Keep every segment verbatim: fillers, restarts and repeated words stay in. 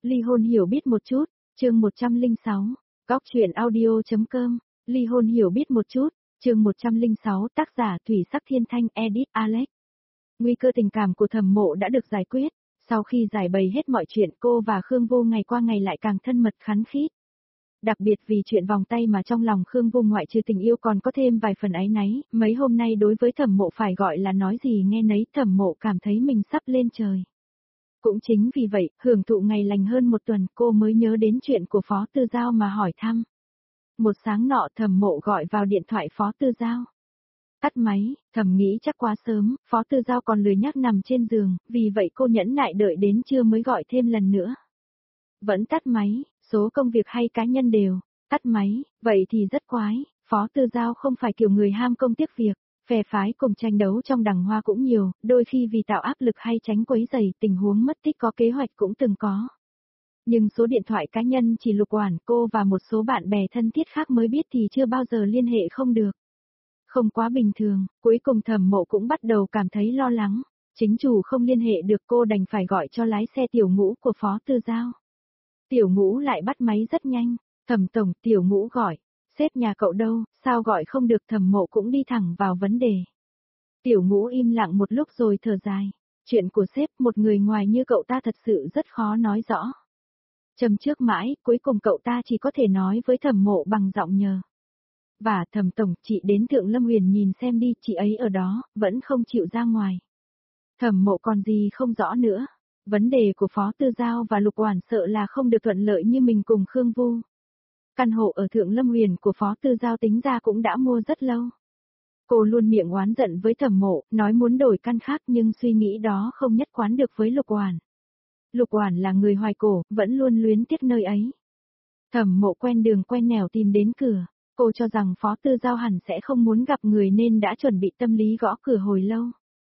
Ly hôn hiểu biết một chút, chương một trăm lẻ sáu, góc truyện audio.com, ly hôn hiểu biết một chút, chương một trăm lẻ sáu, tác giả Thủy Sắc Thiên Thanh, edit Alex. Nguy cơ tình cảm của Thẩm Mộ đã được giải quyết, sau khi giải bày hết mọi chuyện cô và Khương Vô ngày qua ngày lại càng thân mật khắn khít. Đặc biệt vì chuyện vòng tay mà trong lòng Khương Vô ngoại trừ tình yêu còn có thêm vài phần áy náy, mấy hôm nay đối với Thẩm Mộ phải gọi là nói gì nghe nấy, Thẩm Mộ cảm thấy mình sắp lên trời. Cũng chính vì vậy, hưởng thụ ngày lành hơn một tuần cô mới nhớ đến chuyện của Phó Tư Giao mà hỏi thăm. Một sáng nọ Thẩm Mộ gọi vào điện thoại Phó Tư Giao. Tắt máy, thầm nghĩ chắc quá sớm, Phó Tư Giao còn lười nhác nằm trên giường, vì vậy cô nhẫn nại đợi đến trưa mới gọi thêm lần nữa. Vẫn tắt máy, số công việc hay cá nhân đều, tắt máy, vậy thì rất quái, Phó Tư Giao không phải kiểu người ham công tiếc việc, phe phái cùng tranh đấu trong đằng hoa cũng nhiều, đôi khi vì tạo áp lực hay tránh quấy rầy tình huống mất tích có kế hoạch cũng từng có. Nhưng số điện thoại cá nhân chỉ Lục Oản cô và một số bạn bè thân thiết khác mới biết thì chưa bao giờ liên hệ không được. Không quá bình thường, cuối cùng Thẩm Mộ cũng bắt đầu cảm thấy lo lắng, chính chủ không liên hệ được cô đành phải gọi cho lái xe Tiểu Ngũ của Phó Tư Giao. Tiểu Ngũ lại bắt máy rất nhanh, Thẩm tổng, Tiểu Ngũ gọi, sếp nhà cậu đâu, sao gọi không được, Thẩm Mộ cũng đi thẳng vào vấn đề. Tiểu Ngũ im lặng một lúc rồi thở dài, chuyện của sếp một người ngoài như cậu ta thật sự rất khó nói rõ. Châm trước mãi, cuối cùng cậu ta chỉ có thể nói với Thẩm Mộ bằng giọng nhờ. Và Thẩm tổng, chị đến Thượng Lâm Huyền nhìn xem đi, chị ấy ở đó, vẫn không chịu ra ngoài. Thẩm Mộ còn gì không rõ nữa. Vấn đề của Phó Tư Giao và Lục Oản sợ là không được thuận lợi như mình cùng Khương Vu. Căn hộ ở Thượng Lâm Huyền của Phó Tư Giao tính ra cũng đã mua rất lâu. Cô luôn miệng oán giận với Thẩm Mộ, nói muốn đổi căn khác nhưng suy nghĩ đó không nhất quán được với Lục Oản. Lục Oản là người hoài cổ, vẫn luôn luyến tiếc nơi ấy. Thẩm Mộ quen đường quen nẻo tìm đến cửa, cô cho rằng Phó Tư Giao hẳn sẽ không muốn gặp người nên đã chuẩn bị tâm lý gõ cửa hồi lâu.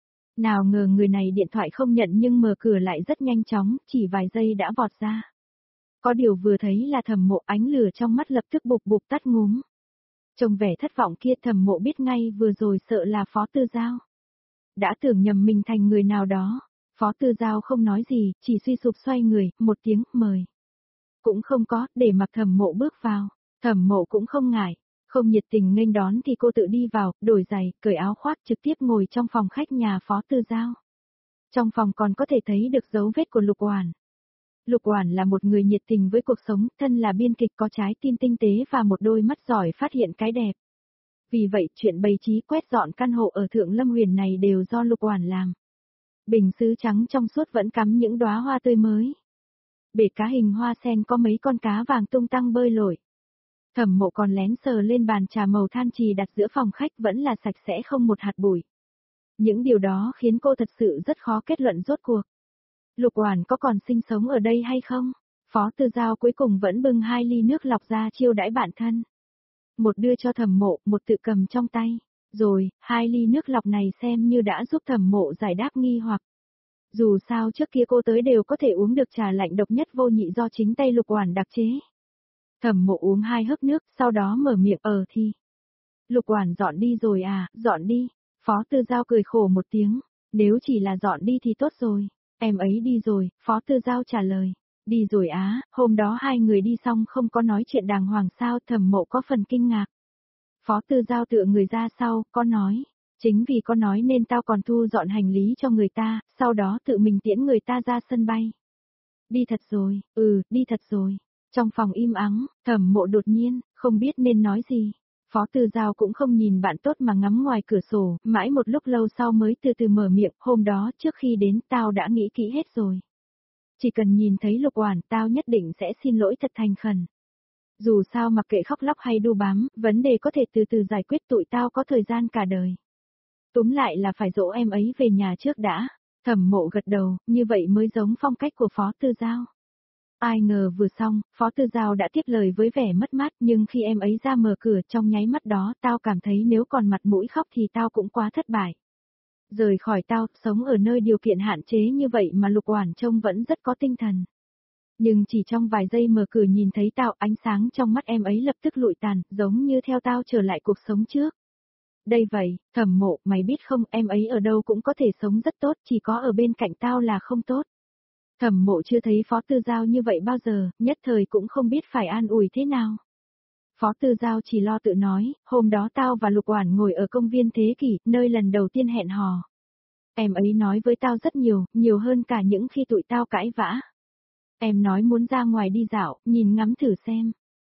Nào ngờ người này điện thoại không nhận nhưng mở cửa lại rất nhanh chóng, chỉ vài giây đã vọt ra. Có điều vừa thấy là Thẩm Mộ, ánh lửa trong mắt lập tức bục bục tắt ngúm. Trông vẻ thất vọng kia Thẩm Mộ biết ngay vừa rồi sợ là Phó Tư Giao. Đã tưởng nhầm mình thành người nào đó, Phó Tư Giao không nói gì, chỉ suy sụp xoay người, một tiếng, mời. Cũng không có, để mặc Thẩm Mộ bước vào, Thẩm Mộ cũng không ngại. Không nhiệt tình nghênh đón thì cô tự đi vào, đổi giày, cởi áo khoác trực tiếp ngồi trong phòng khách nhà Phó Tư Giao. Trong phòng còn có thể thấy được dấu vết của Lục Oản. Lục Oản là một người nhiệt tình với cuộc sống, thân là biên kịch có trái tim tinh tế và một đôi mắt giỏi phát hiện cái đẹp. Vì vậy chuyện bày trí quét dọn căn hộ ở Thượng Lâm Huyền này đều do Lục Oản làm. Bình sứ trắng trong suốt vẫn cắm những đóa hoa tươi mới. Bể cá hình hoa sen có mấy con cá vàng tung tăng bơi lội. Thẩm Mộ còn lén sờ lên bàn trà màu than trì đặt giữa phòng khách vẫn là sạch sẽ không một hạt bụi. Những điều đó khiến cô thật sự rất khó kết luận rốt cuộc. Lục Oản có còn sinh sống ở đây hay không? Phó Tư Giao cuối cùng vẫn bưng hai ly nước lọc ra chiêu đãi bạn thân. Một đưa cho Thẩm Mộ, một tự cầm trong tay. Rồi, hai ly nước lọc này xem như đã giúp Thẩm Mộ giải đáp nghi hoặc. Dù sao trước kia cô tới đều có thể uống được trà lạnh độc nhất vô nhị do chính tay Lục Oản đặc chế. Thẩm Mộ uống hai hớp nước, sau đó mở miệng, ờ thì. Lục Oản dọn đi rồi à, dọn đi. Phó Tư Giao cười khổ một tiếng, nếu chỉ là dọn đi thì tốt rồi. Em ấy đi rồi, Phó Tư Giao trả lời. Đi rồi á, hôm đó hai người đi xong không có nói chuyện đàng hoàng sao, Thẩm Mộ có phần kinh ngạc. Phó Tư Giao tựa người ra sau, có nói. Chính vì có nói nên tao còn thu dọn hành lý cho người ta, sau đó tự mình tiễn người ta ra sân bay. Đi thật rồi, ừ, đi thật rồi. Trong phòng im ắng, Thẩm Mộ đột nhiên, không biết nên nói gì. Phó Tư Giao cũng không nhìn bạn tốt mà ngắm ngoài cửa sổ, mãi một lúc lâu sau mới từ từ mở miệng, hôm đó trước khi đến tao đã nghĩ kỹ hết rồi. Chỉ cần nhìn thấy Lục Oản tao nhất định sẽ xin lỗi thật thành khẩn. Dù sao mặc kệ khóc lóc hay đu bám, vấn đề có thể từ từ giải quyết, tụi tao có thời gian cả đời. Túm lại là phải dỗ em ấy về nhà trước đã. Thẩm Mộ gật đầu, như vậy mới giống phong cách của Phó Tư Giao. Ai ngờ vừa xong, Phó Tư Giao đã tiếp lời với vẻ mất mát, nhưng khi em ấy ra mở cửa trong nháy mắt đó tao cảm thấy nếu còn mặt mũi khóc thì tao cũng quá thất bại. Rời khỏi tao, sống ở nơi điều kiện hạn chế như vậy mà Lục Oản trông vẫn rất có tinh thần. Nhưng chỉ trong vài giây mở cửa nhìn thấy tao, ánh sáng trong mắt em ấy lập tức lụi tàn, giống như theo tao trở lại cuộc sống trước. Đây vậy, Thẩm Mộ, mày biết không, em ấy ở đâu cũng có thể sống rất tốt, chỉ có ở bên cạnh tao là không tốt. Thẩm Mộ chưa thấy Phó Tư Giao như vậy bao giờ, nhất thời cũng không biết phải an ủi thế nào. Phó Tư Giao chỉ lo tự nói, hôm đó tao và Lục Oản ngồi ở công viên Thế Kỷ, nơi lần đầu tiên hẹn hò. Em ấy nói với tao rất nhiều, nhiều hơn cả những khi tụi tao cãi vã. Em nói muốn ra ngoài đi dạo, nhìn ngắm thử xem.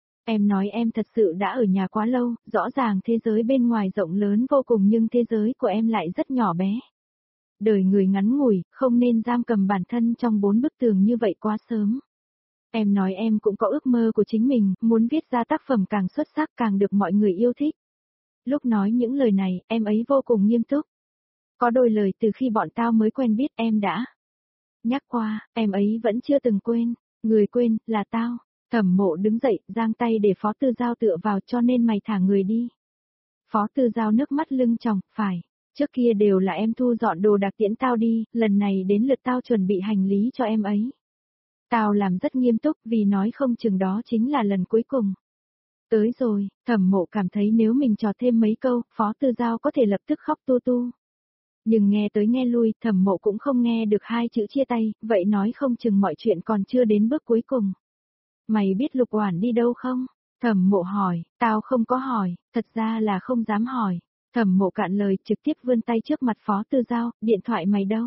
Em nói em thật sự đã ở nhà quá lâu, rõ ràng thế giới bên ngoài rộng lớn vô cùng nhưng thế giới của em lại rất nhỏ bé. Đời người ngắn ngủi, không nên giam cầm bản thân trong bốn bức tường như vậy quá sớm. Em nói em cũng có ước mơ của chính mình, muốn viết ra tác phẩm càng xuất sắc càng được mọi người yêu thích. Lúc nói những lời này, em ấy vô cùng nghiêm túc. Có đôi lời từ khi bọn tao mới quen biết em đã nhắc qua, em ấy vẫn chưa từng quên, người quên, là tao. Thẩm Mộ đứng dậy, giang tay để Phó Tư Giao tựa vào cho nên mày thả người đi. Phó Tư Giao nước mắt lưng tròng, phải, trước kia đều là em thu dọn đồ đạc tiễn tao đi, lần này đến lượt tao chuẩn bị hành lý cho em ấy. Tao làm rất nghiêm túc vì nói không chừng đó chính là lần cuối cùng. Tới rồi, Thẩm Mộ cảm thấy nếu mình trò thêm mấy câu, Phó Tư Giao có thể lập tức khóc tu tu. Nhưng nghe tới nghe lui, Thẩm Mộ cũng không nghe được hai chữ chia tay, vậy nói không chừng mọi chuyện còn chưa đến bước cuối cùng. Mày biết Lục Oản đi đâu không? Thẩm Mộ hỏi, tao không có hỏi, thật ra là không dám hỏi. Thẩm Mộ cạn lời trực tiếp vươn tay trước mặt Phó Tư Giao, điện thoại mày đâu?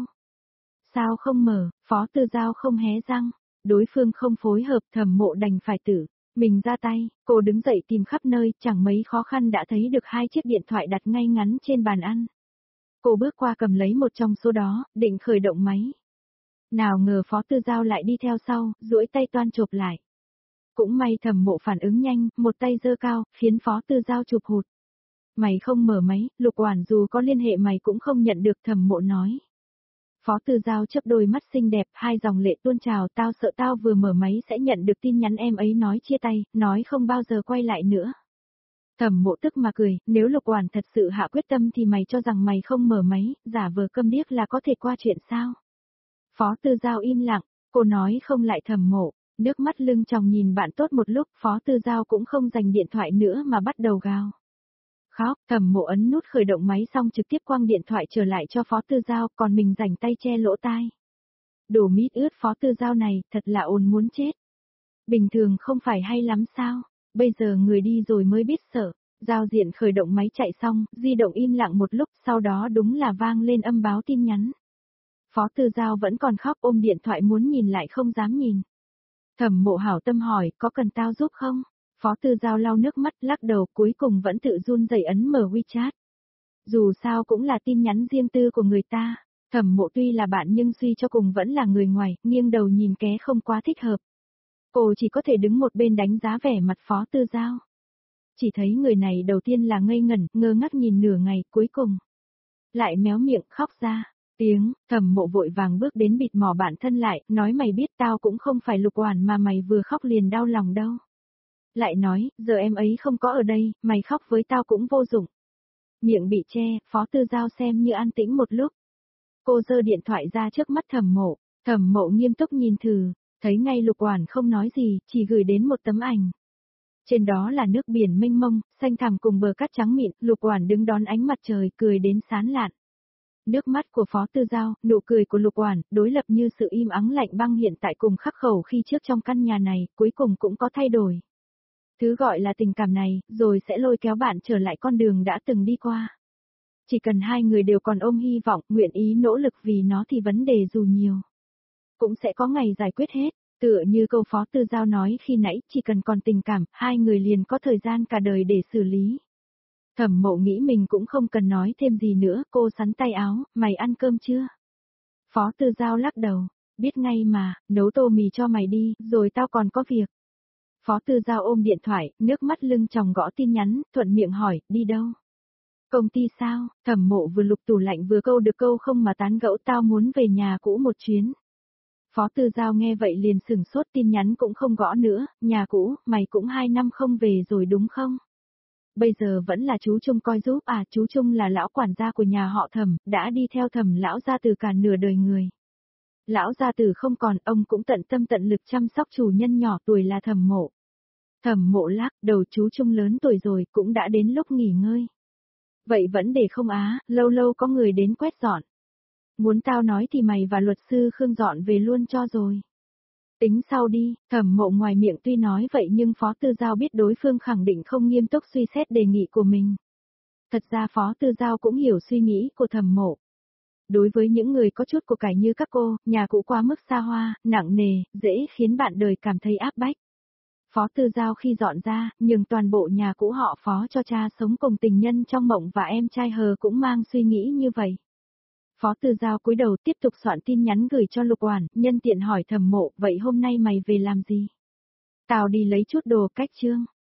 Sao không mở, Phó Tư Giao không hé răng, đối phương không phối hợp Thẩm Mộ đành phải tự mình ra tay, cô đứng dậy tìm khắp nơi, chẳng mấy khó khăn đã thấy được hai chiếc điện thoại đặt ngay ngắn trên bàn ăn. Cô bước qua cầm lấy một trong số đó, định khởi động máy. Nào ngờ Phó Tư Giao lại đi theo sau, duỗi tay toan chộp lại. Cũng may Thẩm Mộ phản ứng nhanh, một tay giơ cao, khiến Phó Tư Giao chụp hụt. Mày không mở máy, Lục Oản dù có liên hệ mày cũng không nhận được, Thẩm Mộ nói. Phó Tư Giao chớp đôi mắt xinh đẹp, hai dòng lệ tuôn trào, tao sợ tao vừa mở máy sẽ nhận được tin nhắn em ấy nói chia tay, nói không bao giờ quay lại nữa. Thẩm Mộ tức mà cười, nếu Lục Oản thật sự hạ quyết tâm thì mày cho rằng mày không mở máy, giả vờ câm điếc là có thể qua chuyện sao? Phó Tư Giao im lặng, cô nói không lại Thẩm Mộ, nước mắt lưng tròng nhìn bạn tốt một lúc, Phó Tư Giao cũng không dành điện thoại nữa mà bắt đầu gào. Khóc, Thẩm Mộ ấn nút khởi động máy xong trực tiếp quăng điện thoại trở lại cho Phó Tư Giao, còn mình rảnh tay che lỗ tai. Đồ mít ướt Phó Tư Giao này, thật là ồn muốn chết. Bình thường không phải hay lắm sao, bây giờ người đi rồi mới biết sợ. Giao diện khởi động máy chạy xong, di động im lặng một lúc, sau đó đúng là vang lên âm báo tin nhắn. Phó Tư Giao vẫn còn khóc ôm điện thoại muốn nhìn lại không dám nhìn. Thẩm Mộ hảo tâm hỏi, có cần tao giúp không? Phó Tư Giao lau nước mắt lắc đầu cuối cùng vẫn tự run rẩy ấn mở WeChat. Dù sao cũng là tin nhắn riêng tư của người ta, Thẩm Mộ tuy là bạn nhưng suy cho cùng vẫn là người ngoài, nghiêng đầu nhìn ké không quá thích hợp. Cô chỉ có thể đứng một bên đánh giá vẻ mặt Phó Tư Giao. Chỉ thấy người này đầu tiên là ngây ngẩn, ngơ ngác nhìn nửa ngày, cuối cùng lại méo miệng khóc ra. Tiếng, Thẩm Mộ vội vàng bước đến bịt mỏ bản thân lại, nói mày biết tao cũng không phải Lục Oản mà mày vừa khóc liền đau lòng đâu. Lại nói, giờ em ấy không có ở đây, mày khóc với tao cũng vô dụng. Miệng bị che, Phó Tư Giao xem như an tĩnh một lúc. Cô giơ điện thoại ra trước mắt Thẩm Mộ, Thẩm Mộ nghiêm túc nhìn thử, thấy ngay Lục Oản không nói gì, chỉ gửi đến một tấm ảnh. Trên đó là nước biển mênh mông, xanh thẳm cùng bờ cát trắng mịn, Lục Oản đứng đón ánh mặt trời, cười đến sán lạn. Nước mắt của Phó Tư Giao, nụ cười của Lục Oản, đối lập như sự im ắng lạnh băng hiện tại cùng khắc khẩu khi trước trong căn nhà này, cuối cùng cũng có thay đổi. Thứ gọi là tình cảm này, rồi sẽ lôi kéo bạn trở lại con đường đã từng đi qua. Chỉ cần hai người đều còn ôm hy vọng, nguyện ý nỗ lực vì nó thì vấn đề dù nhiều, cũng sẽ có ngày giải quyết hết. Tựa như câu Phó Tư Giao nói khi nãy, chỉ cần còn tình cảm, hai người liền có thời gian cả đời để xử lý. Thẩm Mộ nghĩ mình cũng không cần nói thêm gì nữa, cô sắn tay áo, mày ăn cơm chưa? Phó Tư Giao lắc đầu, biết ngay mà, nấu tô mì cho mày đi, rồi tao còn có việc. Phó Tư Giao ôm điện thoại, nước mắt lưng tròng gõ tin nhắn, thuận miệng hỏi, đi đâu? Công ty sao? Thẩm Mộ vừa lục tủ lạnh vừa câu được câu không mà tán gẫu, tao muốn về nhà cũ một chuyến. Phó Tư Giao nghe vậy liền sửng sốt, tin nhắn cũng không gõ nữa, nhà cũ, mày cũng hai năm không về rồi đúng không? Bây giờ vẫn là chú Trung coi giúp à, chú Trung là lão quản gia của nhà họ Thẩm, đã đi theo Thẩm lão gia từ cả nửa đời người. Lão gia tử không còn, ông cũng tận tâm tận lực chăm sóc chủ nhân nhỏ tuổi là Thẩm Mộ. Thẩm Mộ lắc đầu, chú Trung lớn tuổi rồi, cũng đã đến lúc nghỉ ngơi. Vậy vẫn để không á, lâu lâu có người đến quét dọn. Muốn tao nói thì mày và luật sư Khương dọn về luôn cho rồi. Tính sau đi, Thẩm Mộ ngoài miệng tuy nói vậy nhưng Phó Tư Giao biết đối phương khẳng định không nghiêm túc suy xét đề nghị của mình. Thật ra Phó Tư Giao cũng hiểu suy nghĩ của Thẩm Mộ. Đối với những người có chút của cải như các cô, nhà cũ quá mức xa hoa, nặng nề, dễ khiến bạn đời cảm thấy áp bách. Phó Tư Giao khi dọn ra, nhưng toàn bộ nhà cũ họ Phó cho cha sống cùng tình nhân trong mộng và em trai hờ cũng mang suy nghĩ như vậy. Phó Tư Giao cúi đầu tiếp tục soạn tin nhắn gửi cho Lục Oản, nhân tiện hỏi Thẩm Mộ, vậy hôm nay mày về làm gì? Tao đi lấy chút đồ cách trương.